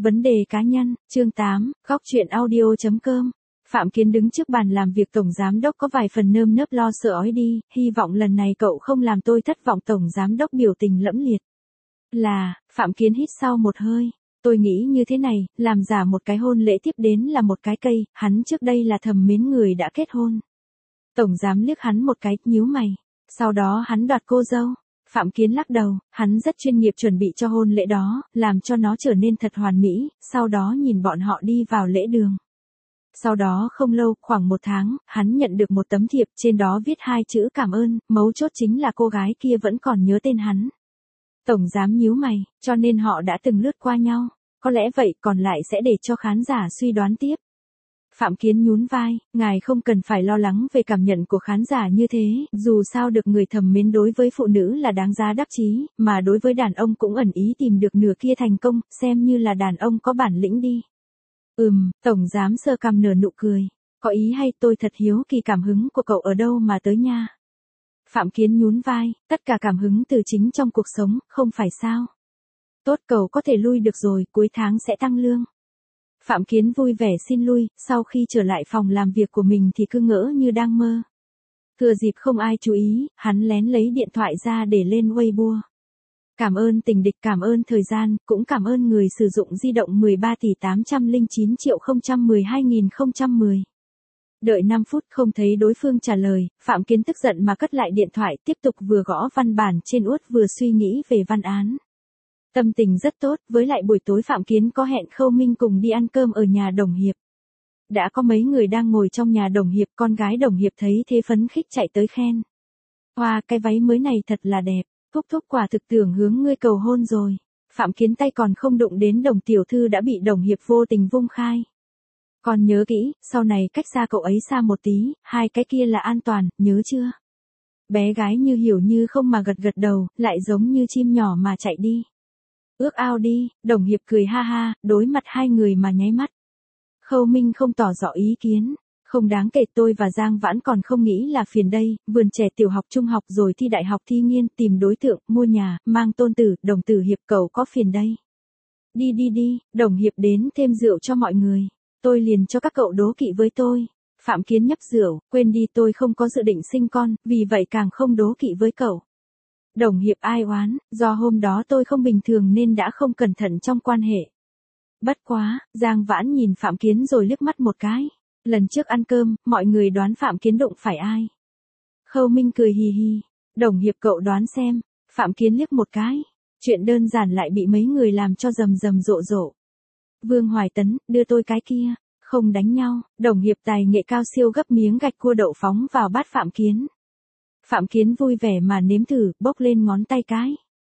Vấn đề cá nhân, chương 8, góc truyện audio.com. Phạm Kiến đứng trước bàn làm việc tổng giám đốc có vài phần nơm nớp lo sợ ói đi, hy vọng lần này cậu không làm tôi thất vọng. Tổng giám đốc biểu tình lẫm liệt. Phạm Kiến hít sau một hơi. Tôi nghĩ như thế này, làm giả một cái hôn lễ tiếp đến là một cái cây, hắn trước đây là thầm mến người đã kết hôn. Tổng giám liếc hắn một cái, nhíu mày. Sau đó hắn đoạt cô dâu. Phạm Kiến lắc đầu, hắn rất chuyên nghiệp chuẩn bị cho hôn lễ đó, làm cho nó trở nên thật hoàn mỹ, sau đó nhìn bọn họ đi vào lễ đường. Sau đó không lâu, khoảng 1 tháng, hắn nhận được một tấm thiệp, trên đó viết 2 chữ cảm ơn, mấu chốt chính là cô gái kia vẫn còn nhớ tên hắn. Tổng giám nhíu mày, cho nên họ đã từng lướt qua nhau, có lẽ vậy, còn lại sẽ để cho khán giả suy đoán tiếp. Phạm Kiến nhún vai, ngài không cần phải lo lắng về cảm nhận của khán giả như thế, dù sao được người thầm mến đối với phụ nữ là đáng giá đắc chí, mà đối với đàn ông cũng ẩn ý tìm được nửa kia thành công, xem như là đàn ông có bản lĩnh đi. Tổng giám sơ cằm nở nụ cười, có ý hay, tôi thật hiếu kỳ cảm hứng của cậu ở đâu mà tới nha. Phạm Kiến nhún vai, tất cả cảm hứng từ chính trong cuộc sống, không phải sao. Tốt, cậu có thể lui được rồi, cuối tháng sẽ tăng lương. Phạm Kiến vui vẻ xin lui, sau khi trở lại phòng làm việc của mình thì cứ ngỡ như đang mơ. Thừa dịp không ai chú ý, hắn lén lấy điện thoại ra để lên Weibo. Cảm ơn tình địch, cảm ơn thời gian, cũng cảm ơn người sử dụng di động 13.809.012.010. Đợi 5 phút không thấy đối phương trả lời, Phạm Kiến tức giận mà cất lại điện thoại, tiếp tục vừa gõ văn bản trên uất vừa suy nghĩ về văn án. Tâm tình rất tốt, với lại buổi tối Phạm Kiến có hẹn Khâu Minh cùng đi ăn cơm ở nhà Đồng Hiệp. Đã có mấy người đang ngồi trong nhà Đồng Hiệp, con gái Đồng Hiệp thấy thế phấn khích chạy tới khen. Hoa, cái váy mới này thật là đẹp, thúc thúc quả thực tưởng hướng ngươi cầu hôn rồi. Phạm Kiến tay còn không đụng đến Đồng tiểu thư đã bị Đồng Hiệp vô tình vung khai. Còn nhớ kỹ, sau này cách xa cậu ấy xa một tí, 2 cái kia là an toàn, nhớ chưa? Bé gái như hiểu như không mà gật gật đầu, lại giống như chim nhỏ mà chạy đi. Ước ao đi, Đồng Hiệp cười ha ha, đối mặt 2 người mà nháy mắt. Khâu Minh không tỏ rõ ý kiến, không đáng kể, tôi và Giang Vãn còn không nghĩ là phiền đây, vườn trẻ tiểu học trung học rồi thi đại học thi nghiên, tìm đối tượng, mua nhà, mang tôn tử, Đồng tử Hiệp cậu có phiền đây. Đi, Đồng Hiệp đến thêm rượu cho mọi người, tôi liền cho các cậu đố kỵ với tôi. Phạm Kiến nhấp rượu, quên đi, tôi không có dự định sinh con, vì vậy càng không đố kỵ với cậu. Đồng Hiệp ai oán, do hôm đó tôi không bình thường nên đã không cẩn thận trong quan hệ. Bất quá, Giang Vãn nhìn Phạm Kiến rồi liếc mắt một cái. Lần trước ăn cơm, mọi người đoán Phạm Kiến đụng phải ai? Khâu Minh cười hì hì. Đồng Hiệp cậu đoán xem. Phạm Kiến liếc một cái. Chuyện đơn giản lại bị mấy người làm cho rầm rầm rộ rộ. Vương Hoài Tấn, đưa tôi cái kia. Không đánh nhau. Đồng Hiệp tài nghệ cao siêu gấp miếng gạch cua đậu phóng vào bát Phạm Kiến. Phạm Kiến vui vẻ mà nếm thử, bốc lên ngón tay cái.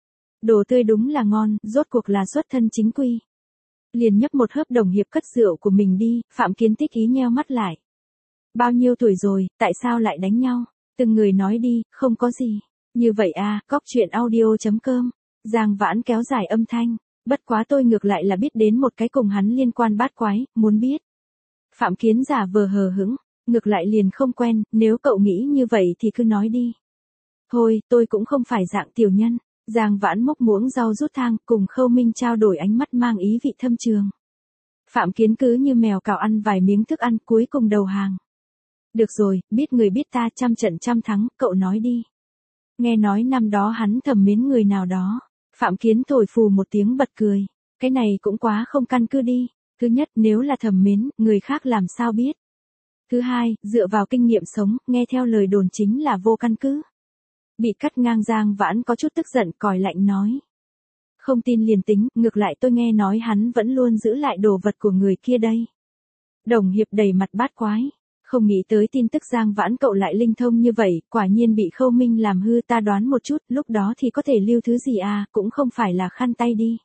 Đồ tươi đúng là ngon, rốt cuộc là xuất thân chính quy. Liền nhấp một hớp. Đồng Hiệp cất rượu của mình đi, Phạm Kiến thích ý nheo mắt lại. Bao nhiêu tuổi rồi, tại sao lại đánh nhau? Từng người nói đi, không có gì. Như vậy à, góc truyện audio.com. Giang Vãn kéo dài âm thanh. Bất quá tôi ngược lại là biết đến một cái cùng hắn liên quan bát quái, muốn biết. Phạm Kiến giả vờ hờ hững. Ngược lại liền không quen, nếu cậu nghĩ như vậy thì cứ nói đi. Thôi, tôi cũng không phải dạng tiểu nhân. Giang Vãn múc muỗng rau rút thang, cùng Khâu Minh trao đổi ánh mắt mang ý vị thâm trường. Phạm Kiến cứ như mèo cào ăn vài miếng thức ăn, cuối cùng đầu hàng. Được rồi, biết người biết ta, trăm trận trăm thắng, cậu nói đi. Nghe nói năm đó hắn thầm mến người nào đó. Phạm Kiến thổi phù một tiếng bật cười. Cái này cũng quá không căn cứ đi. Thứ nhất, nếu là thầm mến, người khác làm sao biết. Thứ hai, dựa vào kinh nghiệm sống, nghe theo lời đồn chính là vô căn cứ. Bị cắt ngang Giang Vãn có chút tức giận, còi lạnh nói. Không tin liền tính, ngược lại tôi nghe nói hắn vẫn luôn giữ lại đồ vật của người kia đây. Đồng Hiệp đầy mặt bát quái. Không nghĩ tới tin tức Giang Vãn cậu lại linh thông như vậy, quả nhiên bị Khâu Minh làm hư. Ta đoán một chút, lúc đó thì có thể lưu thứ gì à, cũng không phải là khăn tay đi.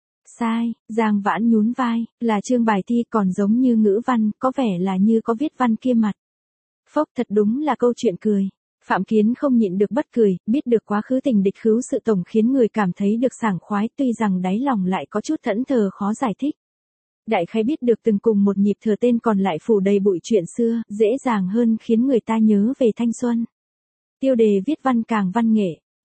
Sai, Giang Vãn nhún vai, là chương bài thi, còn giống như ngữ văn, có vẻ là như có viết văn kia mặt. Phốc, thật đúng là câu chuyện cười. Phạm Kiến không nhịn được bất cười, biết được quá khứ tình địch khứu sự tổng khiến người cảm thấy được sảng khoái, tuy rằng đáy lòng lại có chút thẫn thờ khó giải thích. Đại khái biết được từng cùng một nhịp thừa tên còn lại phủ đầy bụi chuyện xưa, dễ dàng hơn khiến người ta nhớ về thanh xuân. Tiêu đề viết văn càng văn nghệ,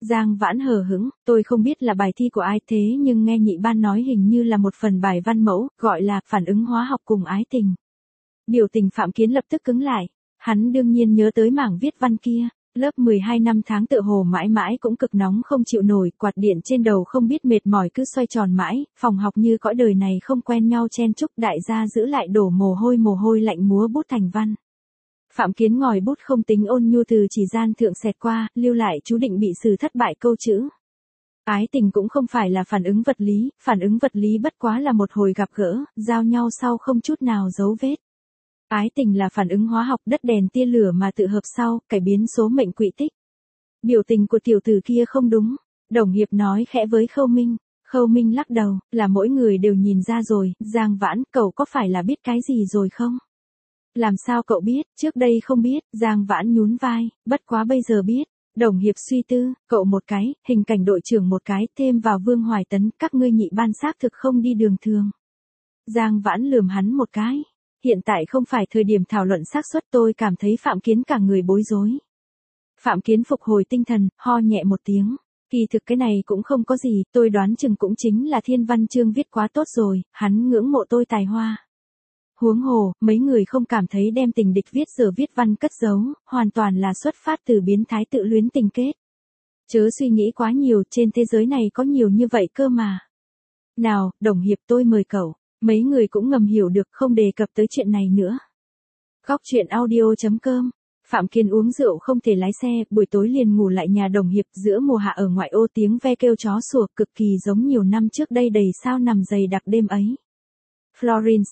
Giang Vãn hờ hững, tôi không biết là bài thi của ai thế nhưng nghe nhị ban nói hình như là một phần bài văn mẫu, gọi là phản ứng hóa học cùng ái tình. Biểu tình Phạm Kiến lập tức cứng lại, hắn đương nhiên nhớ tới mảng viết văn kia. Lớp 12 năm tháng tựa hồ mãi mãi cũng cực nóng không chịu nổi, quạt điện trên đầu không biết mệt mỏi cứ xoay tròn mãi, phòng học như cõi đời này không quen nhau chen chúc, đại gia giữ lại đổ mồ hôi lạnh múa bút thành văn. Phạm Kiến ngòi bút không tính ôn nhu từ chỉ gian thượng xẹt qua, lưu lại chú định bị xử thất bại câu chữ. Ái tình cũng không phải là phản ứng vật lý bất quá là một hồi gặp gỡ, giao nhau sau không chút nào dấu vết. Ái tình là phản ứng hóa học, đất đèn tia lửa mà tự hợp sau, cải biến số mệnh quỹ tích. Biểu tình của tiểu tử kia không đúng, Đồng Hiệp nói khẽ với Khâu Minh. Khâu Minh lắc đầu, là mỗi người đều nhìn ra rồi, Giang Vãn, cậu có phải là biết cái gì rồi không? Làm sao cậu biết, trước đây không biết, Giang Vãn nhún vai, bất quá bây giờ biết. Đồng Hiệp suy tư, cậu một cái, hình cảnh đội trưởng một cái, thêm vào Vương Hoài Tấn, các ngươi nhị ban xác thực không đi đường thường. Giang Vãn lườm hắn một cái. Hiện tại không phải thời điểm thảo luận xác suất, tôi cảm thấy Phạm Kiến cả người bối rối. Phạm Kiến phục hồi tinh thần, ho nhẹ một tiếng. Kỳ thực cái này cũng không có gì, tôi đoán chừng cũng chính là thiên văn chương viết quá tốt rồi, hắn ngưỡng mộ tôi tài hoa. Huống hồ, mấy người không cảm thấy đem tình địch viết giờ viết văn cất giấu, hoàn toàn là xuất phát từ biến thái tự luyến tình kết. Chớ suy nghĩ quá nhiều, trên thế giới này có nhiều như vậy cơ mà. Nào, Đồng Hiệp, tôi mời cậu. Mấy người cũng ngầm hiểu được, không đề cập tới chuyện này nữa. Góc truyện audio.com. Phạm Kiến uống rượu không thể lái xe, buổi tối liền ngủ lại nhà Đồng Hiệp, giữa mùa hạ ở ngoại ô tiếng ve kêu chó sủa cực kỳ giống nhiều năm trước đây đầy sao nằm dày đặc đêm ấy. Florin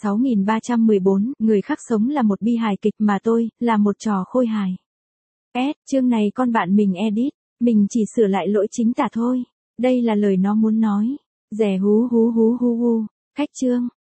6314, người khác sống là một bi hài kịch mà tôi, là một trò khôi hài. Chương này con bạn mình edit, mình chỉ sửa lại lỗi chính tả thôi. Đây là lời nó muốn nói. Rẻ hú hú hú hú hú. Khách chương.